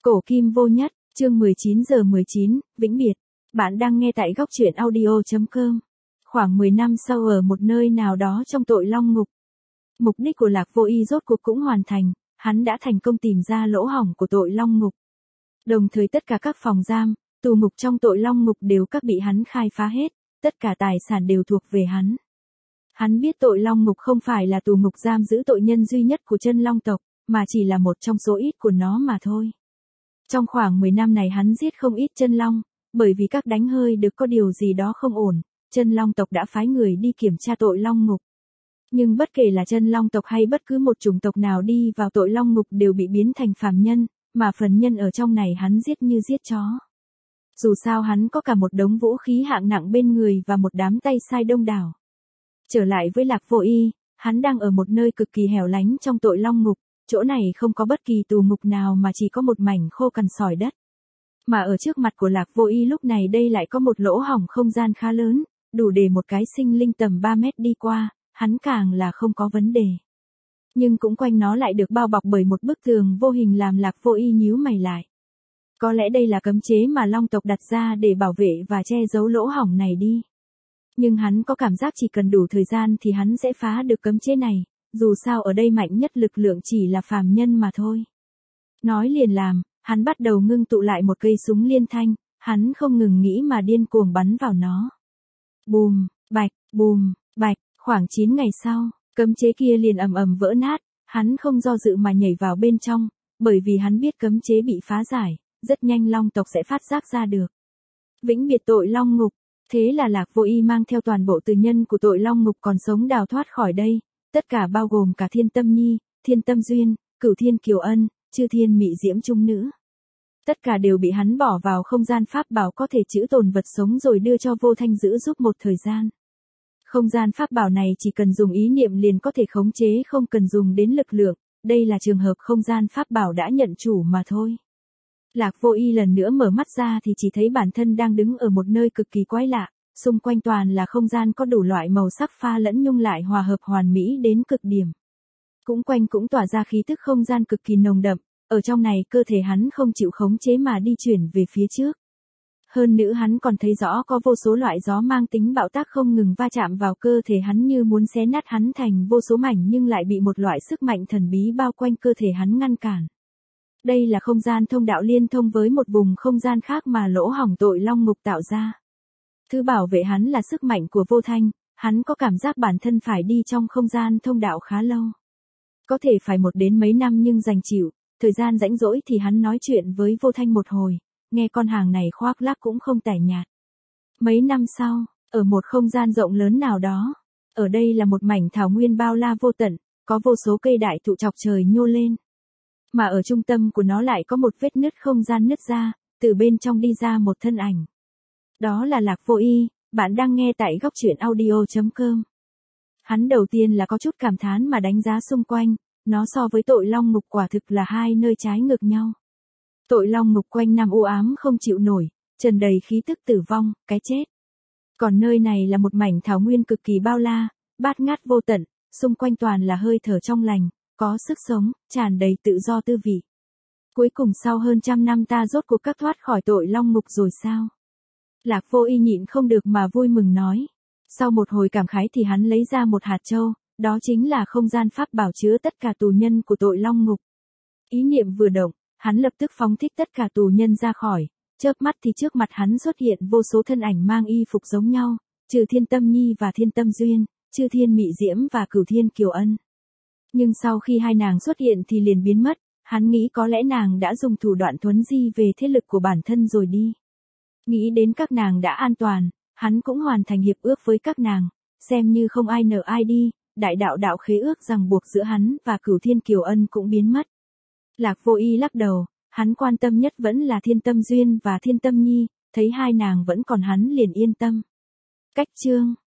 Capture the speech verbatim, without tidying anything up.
Cổ kim vô nhất, chương mười chín giờ mười chín, vĩnh biệt. Bạn đang nghe tại góc truyện audio chấm com. Khoảng mười năm sau ở một nơi nào đó trong tội long ngục. Mục đích của Lạc Vô Y rốt cuộc cũng hoàn thành, hắn đã thành công tìm ra lỗ hổng của tội long ngục. Đồng thời tất cả các phòng giam, tù ngục trong tội long ngục đều các bị hắn khai phá hết, tất cả tài sản đều thuộc về hắn. Hắn biết tội long ngục không phải là tù ngục giam giữ tội nhân duy nhất của chân long tộc, mà chỉ là một trong số ít của nó mà thôi. Trong khoảng mười năm này hắn giết không ít chân long, bởi vì các đánh hơi được có điều gì đó không ổn, chân long tộc đã phái người đi kiểm tra tội long ngục. Nhưng bất kể là chân long tộc hay bất cứ một chủng tộc nào đi vào tội long ngục đều bị biến thành phàm nhân, mà phần nhân ở trong này hắn giết như giết chó. Dù sao hắn có cả một đống vũ khí hạng nặng bên người và một đám tay sai đông đảo. Trở lại với Lạc Vô Y, hắn đang ở một nơi cực kỳ hẻo lánh trong tội long ngục, chỗ này không có bất kỳ tù ngục nào mà chỉ có một mảnh khô cằn sỏi đất. Mà ở trước mặt của Lạc Vô Y lúc này đây lại có một lỗ hổng không gian khá lớn, đủ để một cái sinh linh tầm ba mét đi qua, hắn càng là không có vấn đề. Nhưng cũng quanh nó lại được bao bọc bởi một bức tường vô hình làm Lạc Vô Y nhíu mày lại. Có lẽ đây là cấm chế mà long tộc đặt ra để bảo vệ và che giấu lỗ hổng này đi. Nhưng hắn có cảm giác chỉ cần đủ thời gian thì hắn sẽ phá được cấm chế này, dù sao ở đây mạnh nhất lực lượng chỉ là phàm nhân mà thôi. Nói liền làm, hắn bắt đầu ngưng tụ lại một cây súng liên thanh, hắn không ngừng nghĩ mà điên cuồng bắn vào nó. Bùm, bạch, bùm, bạch, khoảng chín ngày sau, cấm chế kia liền ầm ầm vỡ nát, hắn không do dự mà nhảy vào bên trong, bởi vì hắn biết cấm chế bị phá giải, rất nhanh long tộc sẽ phát giác ra được. Vĩnh biệt tội long ngục. Thế là Lạc Vô Y mang theo toàn bộ tù nhân của tội long ngục còn sống đào thoát khỏi đây, tất cả bao gồm cả Thiên Tâm Nhi, Thiên Tâm Duyên, Cửu Thiên Kiều Ân, Chư Thiên Mị Diễm Trung Nữ. Tất cả đều bị hắn bỏ vào không gian pháp bảo có thể trữ tồn vật sống rồi đưa cho Vô Thanh giữ giúp một thời gian. Không gian pháp bảo này chỉ cần dùng ý niệm liền có thể khống chế, không cần dùng đến lực lượng, đây là trường hợp không gian pháp bảo đã nhận chủ mà thôi. Lạc Vô Y lần nữa mở mắt ra thì chỉ thấy bản thân đang đứng ở một nơi cực kỳ quái lạ, xung quanh toàn là không gian có đủ loại màu sắc pha lẫn nhung lại hòa hợp hoàn mỹ đến cực điểm. Cũng quanh cũng tỏa ra khí tức không gian cực kỳ nồng đậm, ở trong này cơ thể hắn không chịu khống chế mà đi chuyển về phía trước. Hơn nữa hắn còn thấy rõ có vô số loại gió mang tính bạo tác không ngừng va chạm vào cơ thể hắn như muốn xé nát hắn thành vô số mảnh nhưng lại bị một loại sức mạnh thần bí bao quanh cơ thể hắn ngăn cản. Đây là không gian thông đạo liên thông với một vùng không gian khác mà lỗ hổng tội long ngục tạo ra. Thứ bảo vệ hắn là sức mạnh của Vô Thanh, hắn có cảm giác bản thân phải đi trong không gian thông đạo khá lâu. Có thể phải một đến mấy năm nhưng dành chịu, thời gian rãnh rỗi thì hắn nói chuyện với Vô Thanh một hồi, nghe con hàng này khoác lác cũng không tẻ nhạt. Mấy năm sau, ở một không gian rộng lớn nào đó, ở đây là một mảnh thảo nguyên bao la vô tận, có vô số cây đại thụ chọc trời nhô lên. Mà ở trung tâm của nó lại có một vết nứt không gian nứt ra, từ bên trong đi ra một thân ảnh. Đó là Lạc Vô Y, bạn đang nghe tại góc truyện audio chấm com. Hắn đầu tiên là có chút cảm thán mà đánh giá xung quanh, nó so với tội long ngục quả thực là hai nơi trái ngược nhau. Tội long ngục quanh năm u ám không chịu nổi, tràn đầy khí tức tử vong, cái chết. Còn nơi này là một mảnh thảo nguyên cực kỳ bao la, bát ngát vô tận, xung quanh toàn là hơi thở trong lành, có sức sống, tràn đầy tự do tư vị. Cuối cùng sau hơn trăm năm ta rốt cuộc các thoát khỏi tội long ngục rồi sao? Lạc Vô Y nhịn không được mà vui mừng nói. Sau một hồi cảm khái thì hắn lấy ra một hạt châu, đó chính là không gian pháp bảo chứa tất cả tù nhân của tội long ngục. Ý niệm vừa động, hắn lập tức phóng thích tất cả tù nhân ra khỏi, chớp mắt thì trước mặt hắn xuất hiện vô số thân ảnh mang y phục giống nhau, trừ Thiên Tâm Nhi và Thiên Tâm Duyên, Chư Thiên Mị Diễm và Cửu Thiên Kiều Ân. Nhưng sau khi hai nàng xuất hiện thì liền biến mất, hắn nghĩ có lẽ nàng đã dùng thủ đoạn thuấn di về thế lực của bản thân rồi đi. Nghĩ đến các nàng đã an toàn, hắn cũng hoàn thành hiệp ước với các nàng, xem như không ai nợ ai đi, đại đạo đạo khế ước ràng buộc giữa hắn và Cửu Thiên Kiều Ân cũng biến mất. Lạc Vô Y lắc đầu, hắn quan tâm nhất vẫn là Thiên Tâm Duyên và Thiên Tâm Nhi, thấy hai nàng vẫn còn hắn liền yên tâm. Cách chương